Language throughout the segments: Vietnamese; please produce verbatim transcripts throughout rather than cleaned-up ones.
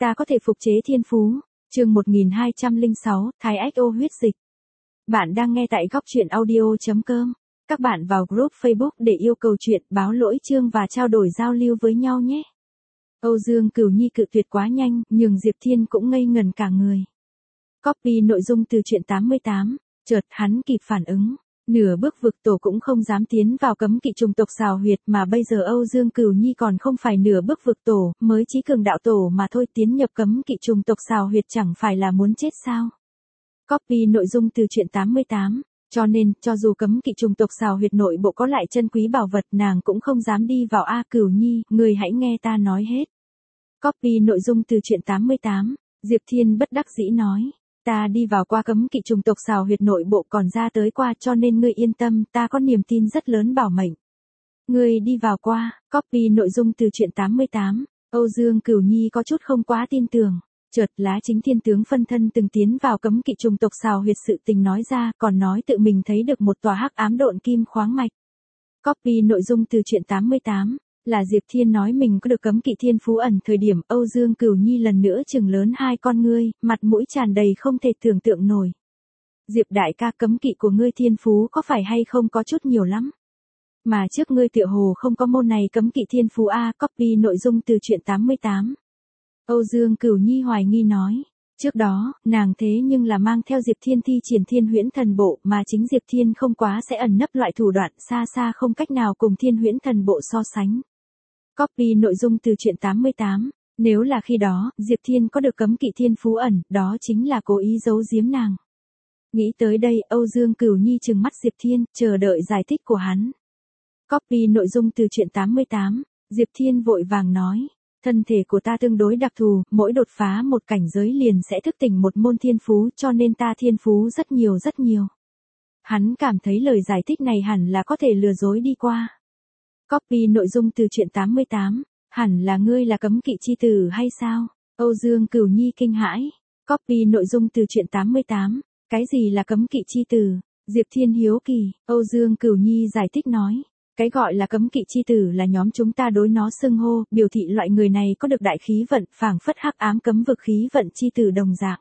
Ta có thể phục chế thiên phú. Chương một nghìn hai trăm lẻ sáu, Thái Ách ô huyết dịch. Bạn đang nghe tại góc truyện audio chấm com. Các bạn vào group Facebook để yêu cầu chuyện, báo lỗi chương và trao đổi giao lưu với nhau nhé. Âu Dương Cửu Nhi cự tuyệt quá nhanh, nhường Diệp Thiên cũng ngây ngẩn cả người. Copy nội dung từ truyện tám mươi tám, chợt hắn kịp phản ứng. Nửa bước vực tổ cũng không dám tiến vào cấm kỵ trùng tộc xào huyệt, mà bây giờ Âu Dương Cửu Nhi còn không phải nửa bước vực tổ, mới chí cường đạo tổ mà thôi, tiến nhập cấm kỵ trùng tộc xào huyệt chẳng phải là muốn chết sao. Copy nội dung từ truyện tám mươi tám, cho nên, cho dù cấm kỵ trùng tộc xào huyệt nội bộ có lại chân quý bảo vật, nàng cũng không dám đi vào. A Cửu Nhi, người hãy nghe ta nói hết. Copy nội dung từ truyện tám mươi tám, Diệp Thiên bất đắc dĩ nói. Ta đi vào qua cấm kỵ trùng tộc xào huyệt nội bộ còn ra tới qua, cho nên ngươi yên tâm, ta có niềm tin rất lớn bảo mệnh. Ngươi đi vào qua. Copy nội dung từ truyện tám mươi tám, Âu Dương Cửu Nhi có chút không quá tin tưởng. Chợt Lá Chính Thiên tướng phân thân từng tiến vào cấm kỵ trùng tộc xào huyệt sự tình nói ra, còn nói tự mình thấy được một tòa hắc ám độn kim khoáng mạch. Copy nội dung từ truyện tám mươi tám, là Diệp Thiên nói mình có được cấm kỵ thiên phú ẩn. Thời điểm Âu Dương Cửu Nhi lần nữa chừng lớn hai con ngươi, mặt mũi tràn đầy không thể tưởng tượng nổi. Diệp đại ca, cấm kỵ của ngươi thiên phú có phải hay không có chút nhiều lắm? Mà trước ngươi tựa hồ không có môn này cấm kỵ thiên phú a. Copy nội dung từ truyện tám mươi tám. Âu Dương Cửu Nhi hoài nghi nói. Trước đó, nàng thế nhưng là mang theo Diệp Thiên thi triển Thiên Huyễn Thần Bộ, mà chính Diệp Thiên không quá sẽ ẩn nấp loại thủ đoạn, xa xa không cách nào cùng Thiên Huyễn Thần Bộ so sánh. Copy nội dung từ truyện tám mươi tám, nếu là khi đó, Diệp Thiên có được cấm kỵ thiên phú ẩn, đó chính là cố ý giấu giếm nàng. Nghĩ tới đây, Âu Dương Cửu Nhi trừng mắt Diệp Thiên, chờ đợi giải thích của hắn. Copy nội dung từ truyện tám mươi tám, Diệp Thiên vội vàng nói. Thân thể của ta tương đối đặc thù, mỗi đột phá một cảnh giới liền sẽ thức tỉnh một môn thiên phú, cho nên ta thiên phú rất nhiều rất nhiều. Hắn cảm thấy lời giải thích này hẳn là có thể lừa dối đi qua. Copy nội dung từ truyện tám mươi tám, hẳn là ngươi là cấm kỵ chi tử hay sao? Âu Dương Cửu Nhi kinh hãi. Copy nội dung từ truyện tám mươi tám, cái gì là cấm kỵ chi tử? Diệp Thiên hiếu kỳ. Âu Dương Cửu Nhi giải thích nói. Cái gọi là cấm kỵ chi tử là nhóm chúng ta đối nó xưng hô, biểu thị loại người này có được đại khí vận, phảng phất hắc ám cấm vực khí vận chi tử đồng dạng.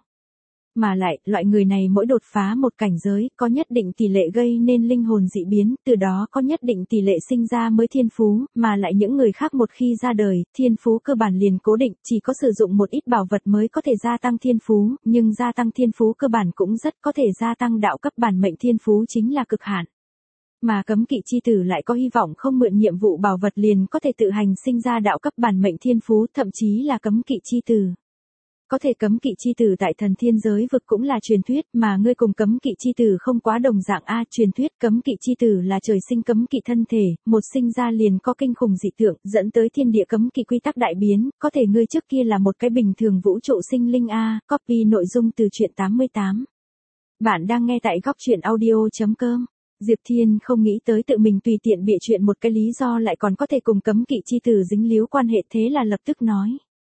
Mà lại, loại người này mỗi đột phá một cảnh giới, có nhất định tỷ lệ gây nên linh hồn dị biến, từ đó có nhất định tỷ lệ sinh ra mới thiên phú, mà lại những người khác một khi ra đời, thiên phú cơ bản liền cố định, chỉ có sử dụng một ít bảo vật mới có thể gia tăng thiên phú, nhưng gia tăng thiên phú cơ bản cũng rất có thể gia tăng đạo cấp bản mệnh thiên phú chính là cực hạn. Mà cấm kỵ chi tử lại có hy vọng không mượn nhiệm vụ bảo vật liền có thể tự hành sinh ra đạo cấp bản mệnh thiên phú, thậm chí là cấm kỵ chi tử. Có thể cấm kỵ chi tử tại thần thiên giới vực cũng là truyền thuyết, mà ngươi cùng cấm kỵ chi tử không quá đồng dạng a. Truyền thuyết cấm kỵ chi tử là trời sinh cấm kỵ thân thể, một sinh ra liền có kinh khủng dị tượng, dẫn tới thiên địa cấm kỵ quy tắc đại biến, có thể ngươi trước kia là một cái bình thường vũ trụ sinh linh a. Copy nội dung từ truyện tám mươi tám. Bạn đang nghe tại góc truyện audio chấm com. Diệp Thiên không nghĩ tới tự mình tùy tiện bịa chuyện một cái lý do lại còn có thể cùng cấm kỵ chi tử dính líu quan hệ, thế là lập tức nói.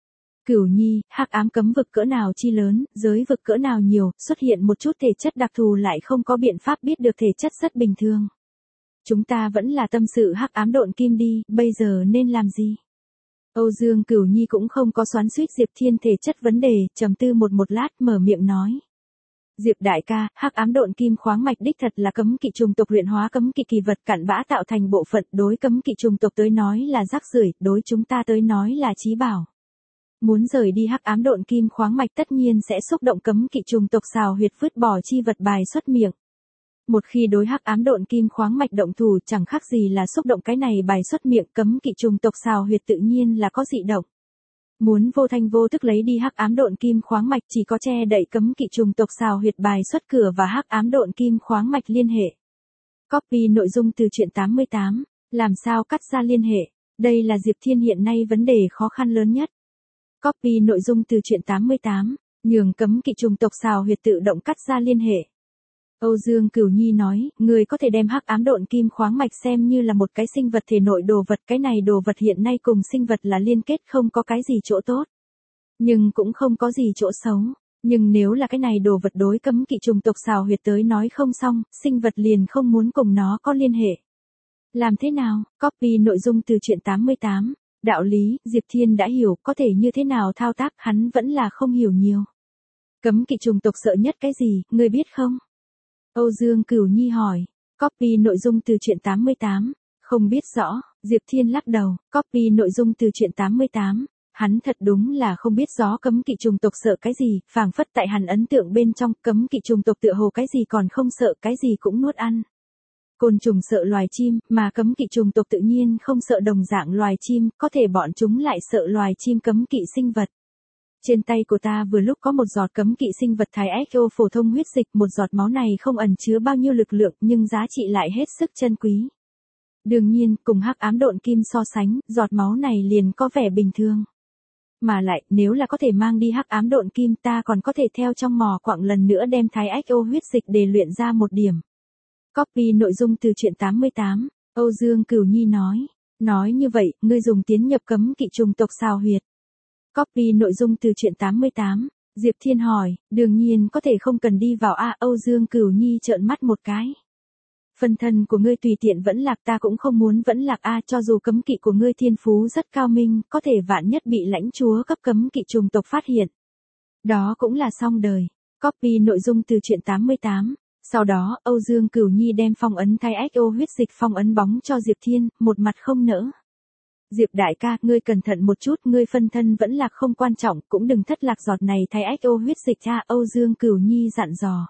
Cửu Nhi, hắc ám cấm vực cỡ nào chi lớn, giới vực cỡ nào nhiều, xuất hiện một chút thể chất đặc thù lại không có biện pháp biết được thể chất rất bình thường. Chúng ta vẫn là tâm sự hắc ám độn kim đi, bây giờ nên làm gì? Âu Dương Cửu Nhi cũng không có xoắn xuýt Diệp Thiên thể chất vấn đề, trầm tư một một lát mở miệng nói. Diệp đại ca, hắc ám độn kim khoáng mạch đích thật là cấm kỵ trùng tộc luyện hóa cấm kỵ kỳ vật cặn bã tạo thành bộ phận, đối cấm kỵ trùng tộc tới nói là rác rưởi, đối chúng ta tới nói là chí bảo. Muốn rời đi hắc ám độn kim khoáng mạch tất nhiên sẽ xúc động cấm kỵ trùng tộc xào huyệt vứt bỏ chi vật bài xuất miệng. Một khi đối hắc ám độn kim khoáng mạch động thủ chẳng khác gì là xúc động cái này bài xuất miệng, cấm kỵ trùng tộc xào huyệt tự nhiên là có dị động. Muốn vô thanh vô tức lấy đi hắc ám độn kim khoáng mạch chỉ có che đậy cấm kỵ trùng tộc xào huyệt bài xuất cửa và hắc ám độn kim khoáng mạch liên hệ. Copy nội dung từ truyện tám mươi tám, làm sao cắt ra liên hệ, đây là Diệp Thiên hiện nay vấn đề khó khăn lớn nhất. Copy nội dung từ truyện tám mươi tám, nhường cấm kỵ trùng tộc xào huyệt tự động cắt ra liên hệ. Âu Dương Cửu Nhi nói, người có thể đem hắc ám độn kim khoáng mạch xem như là một cái sinh vật thể nội đồ vật, cái này đồ vật hiện nay cùng sinh vật là liên kết, không có cái gì chỗ tốt. Nhưng cũng không có gì chỗ xấu. Nhưng nếu là cái này đồ vật đối cấm kỵ trùng tộc xào huyệt tới nói không xong, sinh vật liền không muốn cùng nó có liên hệ. Làm thế nào? Copy nội dung từ truyện tám mươi tám. Đạo lý, Diệp Thiên đã hiểu, có thể như thế nào thao tác, hắn vẫn là không hiểu nhiều. Cấm kỵ chủng tộc sợ nhất cái gì, ngươi biết không? Âu Dương Cửu Nhi hỏi. Copy nội dung từ truyện tám mươi tám. Không biết rõ, Diệp Thiên lắc đầu. Copy nội dung từ truyện tám mươi tám. Hắn thật đúng là không biết rõ cấm kỵ chủng tộc sợ cái gì, phảng phất tại hắn ấn tượng bên trong, cấm kỵ chủng tộc tựa hồ cái gì còn không sợ, cái gì cũng nuốt ăn. Côn trùng sợ loài chim, mà cấm kỵ chủng tộc tự nhiên không sợ đồng dạng loài chim, có thể bọn chúng lại sợ loài chim cấm kỵ sinh vật. Trên tay của ta vừa lúc có một giọt cấm kỵ sinh vật thái ếch ô phổ thông huyết dịch, một giọt máu này không ẩn chứa bao nhiêu lực lượng nhưng giá trị lại hết sức chân quý. Đương nhiên, cùng hắc ám độn kim so sánh, giọt máu này liền có vẻ bình thường. Mà lại, nếu là có thể mang đi hắc ám độn kim ta còn có thể theo trong mỏ quặng lần nữa đem thái ếch ô huyết dịch để luyện ra một điểm. Copy nội dung từ truyện tám mươi tám, Âu Dương Cửu Nhi nói. Nói như vậy, ngươi dùng tiến nhập cấm kỵ chủng tộc sao huyệt. Copy nội dung từ truyện tám mươi tám, Diệp Thiên hỏi, đương nhiên có thể không cần đi vào a. Âu Dương Cửu Nhi trợn mắt một cái. Phân thân của ngươi tùy tiện vẫn lạc, ta cũng không muốn vẫn lạc a. Cho dù cấm kỵ của ngươi thiên phú rất cao minh, có thể vạn nhất bị lãnh chúa cấp cấm kỵ chủng tộc phát hiện. Đó cũng là xong đời. Copy nội dung từ truyện tám mươi tám. Sau đó, Âu Dương Cửu Nhi đem phong ấn thái ếch ô huyết dịch phong ấn bóng cho Diệp Thiên, một mặt không nỡ. Diệp đại ca, ngươi cẩn thận một chút, ngươi phân thân vẫn lạc không quan trọng, cũng đừng thất lạc giọt này thái ếch ô huyết dịch cha. Âu Dương Cửu Nhi dặn dò.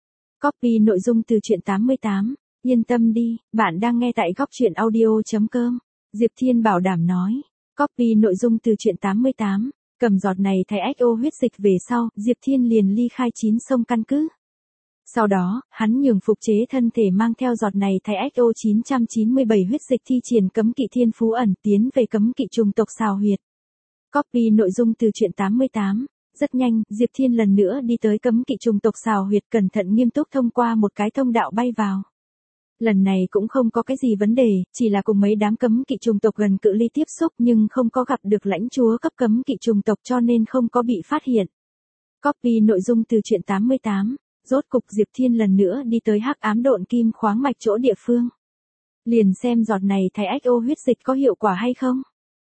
Copy nội dung từ truyện tám mươi tám. Yên tâm đi, bạn đang nghe tại góc truyện audio chấm com. Diệp Thiên bảo đảm nói. Copy nội dung từ truyện tám mươi tám. Cầm giọt này thái ếch ô huyết dịch về sau, Diệp Thiên liền ly khai chín sông căn cứ. Sau đó, hắn nhường phục chế thân thể mang theo giọt này thái ếch ô chín trăm chín mươi bảy huyết dịch thi triển cấm kỵ thiên phú ẩn tiến về cấm kỵ chủng tộc sao huyệt. Copy nội dung từ truyện tám mươi tám. Rất nhanh, Diệp Thiên lần nữa đi tới cấm kỵ chủng tộc sao huyệt, cẩn thận nghiêm túc thông qua một cái thông đạo bay vào. Lần này cũng không có cái gì vấn đề, chỉ là cùng mấy đám cấm kỵ chủng tộc gần cự ly tiếp xúc nhưng không có gặp được lãnh chúa cấp cấm kỵ chủng tộc cho nên không có bị phát hiện. Copy nội dung từ truyện tám mươi tám. Rốt cục Diệp Thiên lần nữa đi tới hắc ám độn kim khoáng mạch chỗ địa phương. Liền xem giọt này thái ếch ô huyết dịch có hiệu quả hay không.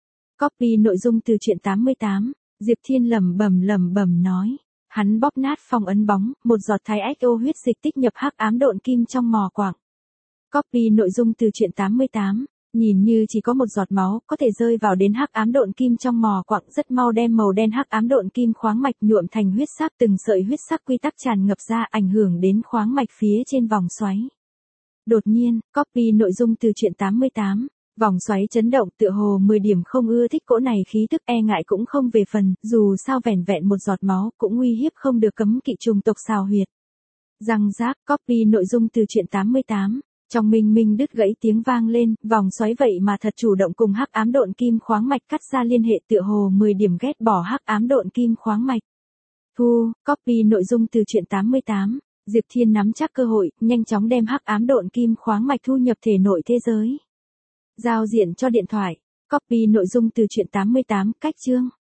Copy nội dung từ truyện tám mươi tám, Diệp Thiên lẩm bẩm lẩm bẩm nói. Hắn bóp nát phong ấn bóng, một giọt thái ếch ô huyết dịch tích nhập hắc ám độn kim trong mỏ quặng. Copy nội dung từ truyện tám mươi tám. Nhìn như chỉ có một giọt máu, có thể rơi vào đến hắc ám độn kim trong mỏ quặng, rất mau đem màu đen hắc ám độn kim khoáng mạch nhuộm thành huyết sắc, từng sợi huyết sắc quy tắc tràn ngập ra, ảnh hưởng đến khoáng mạch phía trên vòng xoáy. Đột nhiên, copy nội dung từ truyện tám mươi tám, vòng xoáy chấn động, tựa hồ mười điểm không ưa thích cỗ này khí tức, e ngại cũng không về phần, dù sao vẻn vẹn một giọt máu cũng uy hiếp không được cấm kỵ chủng tộc sao huyệt. Răng rác, copy nội dung từ truyện tám mươi tám. Trong minh minh đứt gãy tiếng vang lên, vòng xoáy vậy mà thật chủ động cùng hắc ám độn kim khoáng mạch cắt ra liên hệ, tựa hồ mười điểm ghét bỏ hắc ám độn kim khoáng mạch. Thu, copy nội dung từ truyện tám mươi tám, Diệp Thiên nắm chắc cơ hội, nhanh chóng đem hắc ám độn kim khoáng mạch thu nhập thể nội thế giới. Giao diện cho điện thoại, copy nội dung từ truyện tám mươi tám, cách chương.